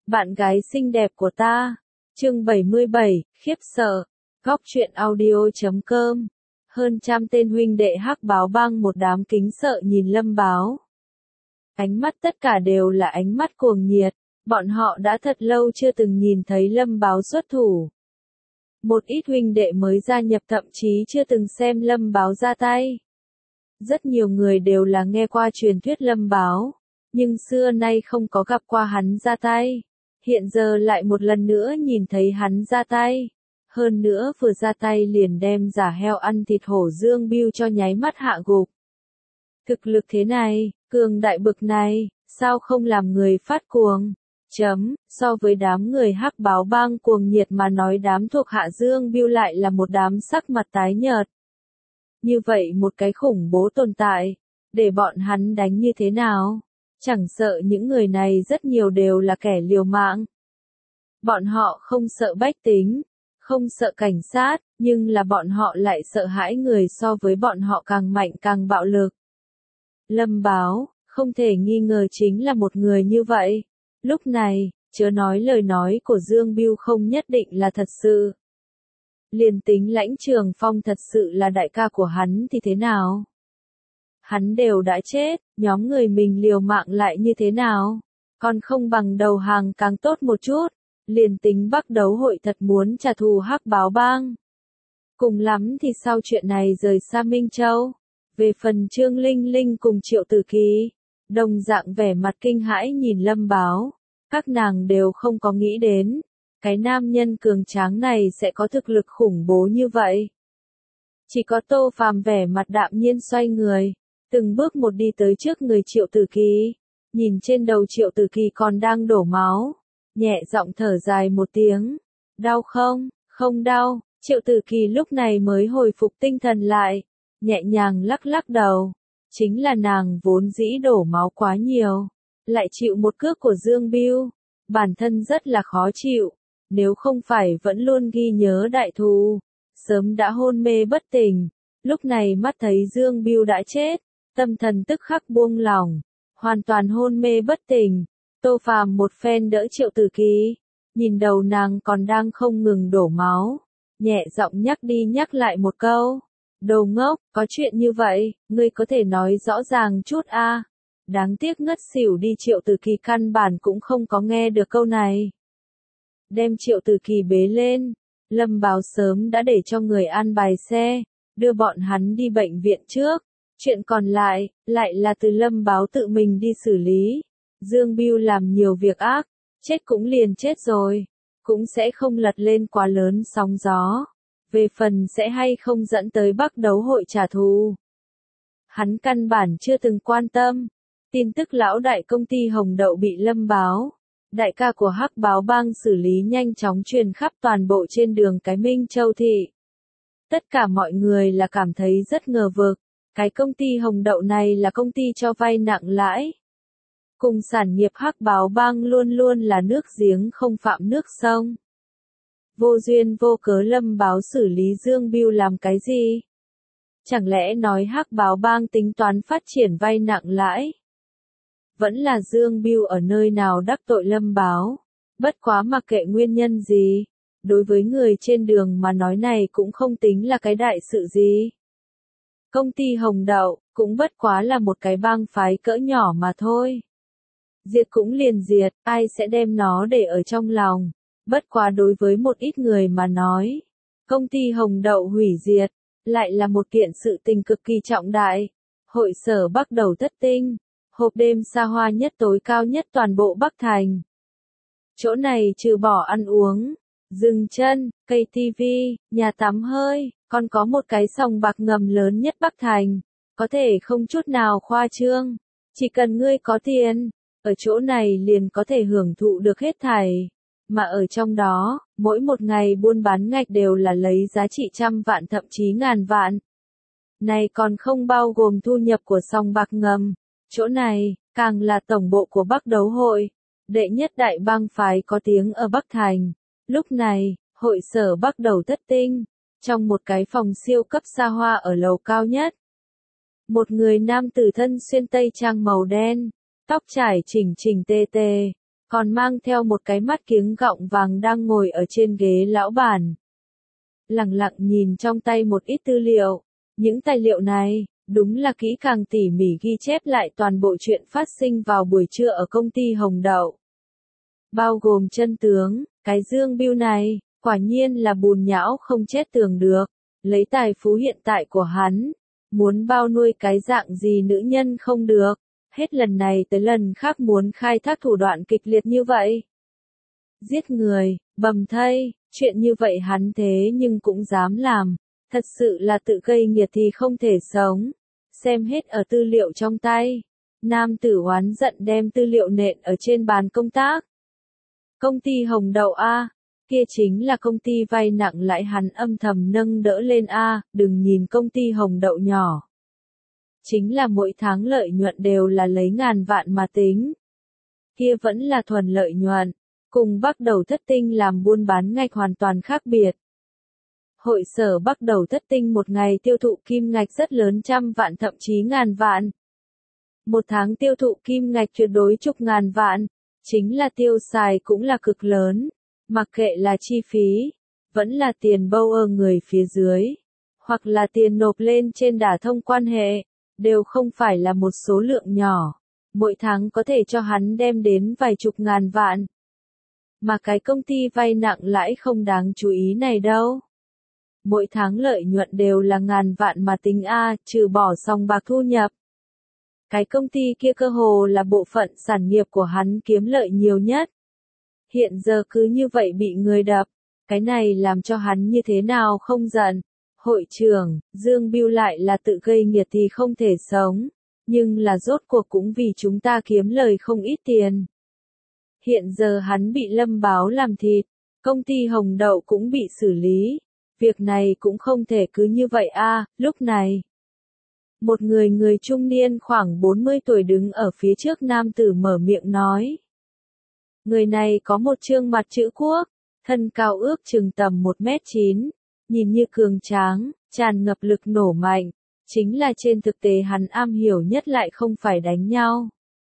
Bạn gái xinh đẹp của ta. Chương 77, khiếp sợ. Góc truyện audio.com. Hơn trăm tên huynh đệ hắc báo bang một đám kính sợ nhìn Lâm Báo. Ánh mắt tất cả đều là ánh mắt cuồng nhiệt, bọn họ đã thật lâu chưa từng nhìn thấy Lâm Báo xuất thủ. Một ít huynh đệ mới gia nhập thậm chí chưa từng xem Lâm Báo ra tay. Rất nhiều người đều là nghe qua truyền thuyết Lâm Báo, nhưng xưa nay không có gặp qua hắn ra tay. Hiện giờ lại một lần nữa nhìn thấy hắn ra tay. Hơn nữa vừa ra tay liền đem giả heo ăn thịt hổ Dương Bưu cho nháy mắt hạ gục. Thực lực thế này, cường đại bực này, sao không làm người phát cuồng? So với đám người hắc báo bang cuồng nhiệt mà nói, đám thuộc hạ Dương Bưu lại là một đám sắc mặt tái nhợt. Như vậy một cái khủng bố tồn tại, để bọn hắn đánh như thế nào? Chẳng sợ những người này rất nhiều đều là kẻ liều mạng. Bọn họ không sợ bách tính, không sợ cảnh sát, nhưng là bọn họ lại sợ hãi người so với bọn họ càng mạnh càng bạo lực. Lâm Báo, không thể nghi ngờ chính là một người như vậy. Lúc này, chớ nói lời nói của Dương Bưu không nhất định là thật sự. Liền tính Lãnh Trường Phong thật sự là đại ca của hắn thì thế nào? Hắn đều đã chết, nhóm người mình liều mạng lại như thế nào? Còn không bằng đầu hàng càng tốt một chút. Liền tính Bắc Đấu hội thật muốn trả thù hắc báo bang. Cùng lắm thì sau chuyện này rời xa Minh Châu. Về phần Trương Linh Linh cùng Triệu Tử Kỳ, đồng dạng vẻ mặt kinh hãi nhìn Lâm Báo. Các nàng đều không có nghĩ đến, cái nam nhân cường tráng này sẽ có thực lực khủng bố như vậy. Chỉ có Tô Phàm vẻ mặt đạm nhiên xoay người, từng bước một đi tới trước người Triệu Tử Kỳ, nhìn trên đầu Triệu Tử Kỳ còn đang đổ máu, nhẹ giọng thở dài một tiếng. Đau không? Không đau. Triệu Tử Kỳ lúc này mới hồi phục tinh thần lại, nhẹ nhàng lắc lắc đầu. Chính là nàng vốn dĩ đổ máu quá nhiều, lại chịu một cước của Dương Bưu, bản thân rất là khó chịu. Nếu không phải vẫn luôn ghi nhớ đại thù, sớm đã hôn mê bất tỉnh. Lúc này mắt thấy Dương Bưu đã chết, tâm thần tức khắc buông lỏng, hoàn toàn hôn mê bất tỉnh. Tô Phàm một phen đỡ Triệu Tử Kỳ, nhìn đầu nàng còn đang không ngừng đổ máu, nhẹ giọng nhắc đi nhắc lại một câu. Đồ ngốc, có chuyện như vậy, ngươi có thể nói rõ ràng chút a? Đáng tiếc ngất xỉu đi Triệu Tử Kỳ căn bản cũng không có nghe được câu này. Đem Triệu Tử Kỳ bế lên, Lâm Báo sớm đã để cho người an bài xe, đưa bọn hắn đi bệnh viện trước. Chuyện còn lại là từ Lâm Báo tự mình đi xử lý. Dương Bưu làm nhiều việc ác, chết cũng liền chết rồi, cũng sẽ không lật lên quá lớn sóng gió. Về phần sẽ hay không dẫn tới Bắc Đấu hội trả thù, hắn căn bản chưa từng quan tâm. Tin tức lão đại công ty Hồng Đậu bị Lâm Báo, đại ca của hắc báo bang xử lý nhanh chóng truyền khắp toàn bộ trên đường cái Minh Châu thị. Tất cả mọi người là cảm thấy rất ngờ vực, cái công ty Hồng Đậu này là công ty cho vay nặng lãi. Cùng sản nghiệp hắc báo bang luôn luôn là nước giếng không phạm nước sông. Vô duyên vô cớ Lâm Báo xử lý Dương Bưu làm cái gì? Chẳng lẽ nói hắc báo bang tính toán phát triển vay nặng lãi? Vẫn là Dương Bưu ở nơi nào đắc tội Lâm Báo? Bất quá mặc kệ nguyên nhân gì, đối với người trên đường mà nói này cũng không tính là cái đại sự gì. Công ty Hồng Đậu cũng bất quá là một cái bang phái cỡ nhỏ mà thôi. Diệt cũng liền diệt, ai sẽ đem nó để ở trong lòng. Bất quá đối với một ít người mà nói, công ty Hồng Đậu hủy diệt, lại là một kiện sự tình cực kỳ trọng đại. Hội sở Bắc Đầu thất tinh, hộp đêm xa hoa nhất tối cao nhất toàn bộ Bắc Thành. Chỗ này trừ bỏ ăn uống, dừng chân, cây tivi, nhà tắm hơi, còn có một cái sòng bạc ngầm lớn nhất Bắc Thành, có thể không chút nào khoa trương. Chỉ cần ngươi có tiền, ở chỗ này liền có thể hưởng thụ được hết thảy. Mà ở trong đó, mỗi một ngày buôn bán ngạch đều là lấy giá trị trăm vạn thậm chí ngàn vạn. Này còn không bao gồm thu nhập của sòng bạc ngầm. Chỗ này, càng là tổng bộ của Bắc Đấu hội, đệ nhất đại bang phái có tiếng ở Bắc Thành. Lúc này, hội sở Bắc Đầu thất tinh, trong một cái phòng siêu cấp xa hoa ở lầu cao nhất. Một người nam tử thân xuyên tây trang màu đen, tóc trải chỉnh chỉnh tề tề, còn mang theo một cái mắt kiếng gọng vàng đang ngồi ở trên ghế lão bản. Lặng lặng nhìn trong tay một ít tư liệu. Những tài liệu này, đúng là kỹ càng tỉ mỉ ghi chép lại toàn bộ chuyện phát sinh vào buổi trưa ở công ty Hồng Đậu. Bao gồm chân tướng, cái dương bưu này, quả nhiên là bùn nhão không chết tường được. Lấy tài phú hiện tại của hắn, muốn bao nuôi cái dạng gì nữ nhân không được. Hết lần này tới lần khác muốn khai thác thủ đoạn kịch liệt như vậy. Giết người, bầm thây, chuyện như vậy hắn thế nhưng cũng dám làm. Thật sự là tự gây nghiệt thì không thể sống. Xem hết ở tư liệu trong tay. Nam tử oán giận đem tư liệu nện ở trên bàn công tác. Công ty Hồng Đậu A, kia chính là công ty vay nặng lãi hắn âm thầm nâng đỡ lên A, đừng nhìn công ty Hồng Đậu nhỏ. Chính là mỗi tháng lợi nhuận đều là lấy ngàn vạn mà tính. Kia vẫn là thuần lợi nhuận, cùng Bắc Đầu Thất Tinh làm buôn bán ngạch hoàn toàn khác biệt. Hội sở Bắc Đầu Thất Tinh một ngày tiêu thụ kim ngạch rất lớn, trăm vạn thậm chí ngàn vạn. Một tháng tiêu thụ kim ngạch tuyệt đối chục ngàn vạn, chính là tiêu xài cũng là cực lớn, mặc kệ là chi phí, vẫn là tiền bâu ở người phía dưới, hoặc là tiền nộp lên trên đả thông quan hệ, đều không phải là một số lượng nhỏ, mỗi tháng có thể cho hắn đem đến vài chục ngàn vạn. Mà cái công ty vay nặng lãi không đáng chú ý này đâu. Mỗi tháng lợi nhuận đều là ngàn vạn mà tính A, trừ bỏ xong bạc thu nhập. Cái công ty kia cơ hồ là bộ phận sản nghiệp của hắn kiếm lợi nhiều nhất. Hiện giờ cứ như vậy bị người đập, cái này làm cho hắn như thế nào không giận. Hội trưởng, Dương Bưu lại là tự gây nghiệt thì không thể sống, nhưng là rốt cuộc cũng vì chúng ta kiếm lời không ít tiền. Hiện giờ hắn bị Lâm Báo làm thịt, công ty Hồng Đậu cũng bị xử lý. Việc này cũng không thể cứ như vậy a. Lúc này, một người trung niên khoảng 40 tuổi đứng ở phía trước nam tử mở miệng nói. Người này có một trương mặt chữ quốc, thân cao ước chừng tầm 1m9, nhìn như cường tráng, tràn ngập lực nổ mạnh, chính là trên thực tế hắn am hiểu nhất lại không phải đánh nhau,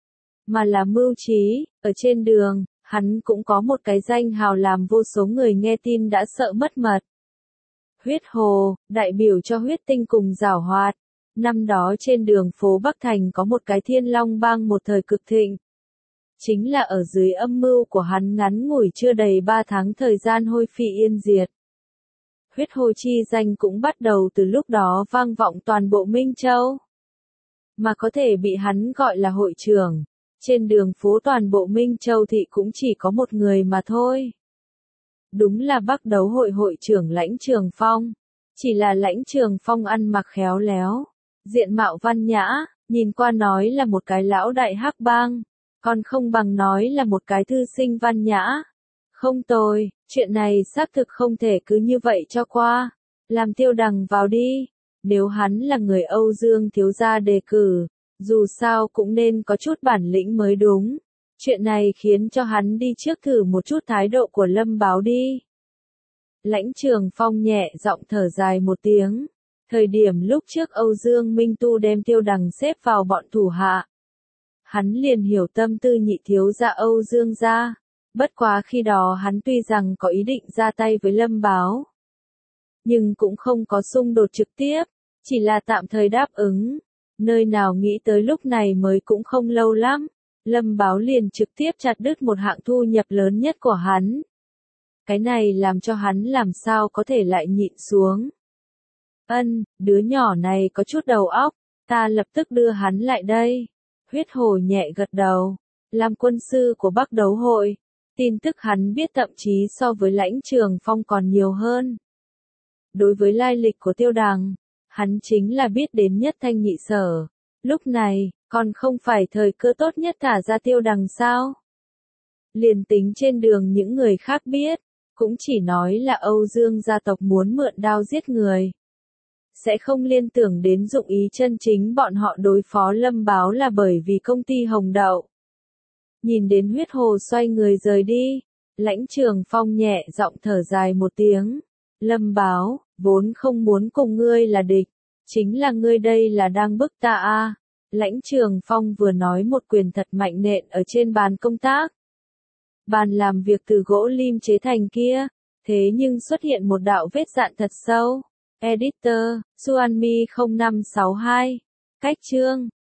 mà là mưu trí. Ở trên đường, hắn cũng có một cái danh hào làm vô số người nghe tin đã sợ mất mật. Huyết Hồ, đại biểu cho huyết tinh cùng giảo hoạt. Năm đó trên đường phố Bắc Thành có một cái Thiên Long bang một thời cực thịnh. Chính là ở dưới âm mưu của hắn ngắn ngủi chưa đầy 3 tháng thời gian hôi phi yên diệt. Huyết Hồ chi danh cũng bắt đầu từ lúc đó vang vọng toàn bộ Minh Châu. Mà có thể bị hắn gọi là hội trưởng, trên đường phố toàn bộ Minh Châu thị cũng chỉ có một người mà thôi. Đúng là Bắc Đấu hội hội trưởng Lãnh Trường Phong. Chỉ là Lãnh Trường Phong ăn mặc khéo léo, diện mạo văn nhã, nhìn qua nói là một cái lão đại hắc bang, còn không bằng nói là một cái thư sinh văn nhã. Không tồi, chuyện này xác thực không thể cứ như vậy cho qua. Làm Tiêu Đằng vào đi. Nếu hắn là người Âu Dương thiếu gia đề cử, dù sao cũng nên có chút bản lĩnh mới đúng. Chuyện này khiến cho hắn đi trước thử một chút thái độ của Lâm Báo đi. Lãnh Trường Phong nhẹ giọng thở dài một tiếng. Thời điểm lúc trước Âu Dương Minh Tu đem Tiêu Đằng xếp vào bọn thủ hạ, hắn liền hiểu tâm tư nhị thiếu gia Âu Dương gia. Bất quá khi đó hắn tuy rằng có ý định ra tay với Lâm Báo, nhưng cũng không có xung đột trực tiếp, chỉ là tạm thời đáp ứng. Nơi nào nghĩ tới lúc này mới cũng không lâu lắm, Lâm Báo liền trực tiếp chặt đứt một hạng thu nhập lớn nhất của hắn. Cái này làm cho hắn làm sao có thể lại nhịn xuống. Đứa nhỏ này có chút đầu óc, ta lập tức đưa hắn lại đây. Huyết Hồ nhẹ gật đầu, làm quân sư của Bắc Đấu hội, tin tức hắn biết thậm chí so với Lãnh Trường Phong còn nhiều hơn. Đối với lai lịch của Tiêu Đằng, hắn chính là biết đến nhất thanh nhị sở. Lúc này, còn không phải thời cơ tốt nhất thả ra Tiêu Đằng sao? Liền tính trên đường những người khác biết, cũng chỉ nói là Âu Dương gia tộc muốn mượn đao giết người. Sẽ không liên tưởng đến dụng ý chân chính bọn họ đối phó Lâm Báo là bởi vì công ty Hồng Đậu. Nhìn đến Huyết Hồ xoay người rời đi, Lãnh Trường Phong nhẹ giọng thở dài một tiếng. Lâm Báo, vốn không muốn cùng ngươi là địch, chính là ngươi đây là đang bức ta a. Lãnh Trường Phong vừa nói một quyền thật mạnh nện ở trên bàn công tác. Bàn làm việc từ gỗ lim chế thành kia, thế nhưng xuất hiện một đạo vết dạn thật sâu. Editor, Xuanmi 0562. Cách chương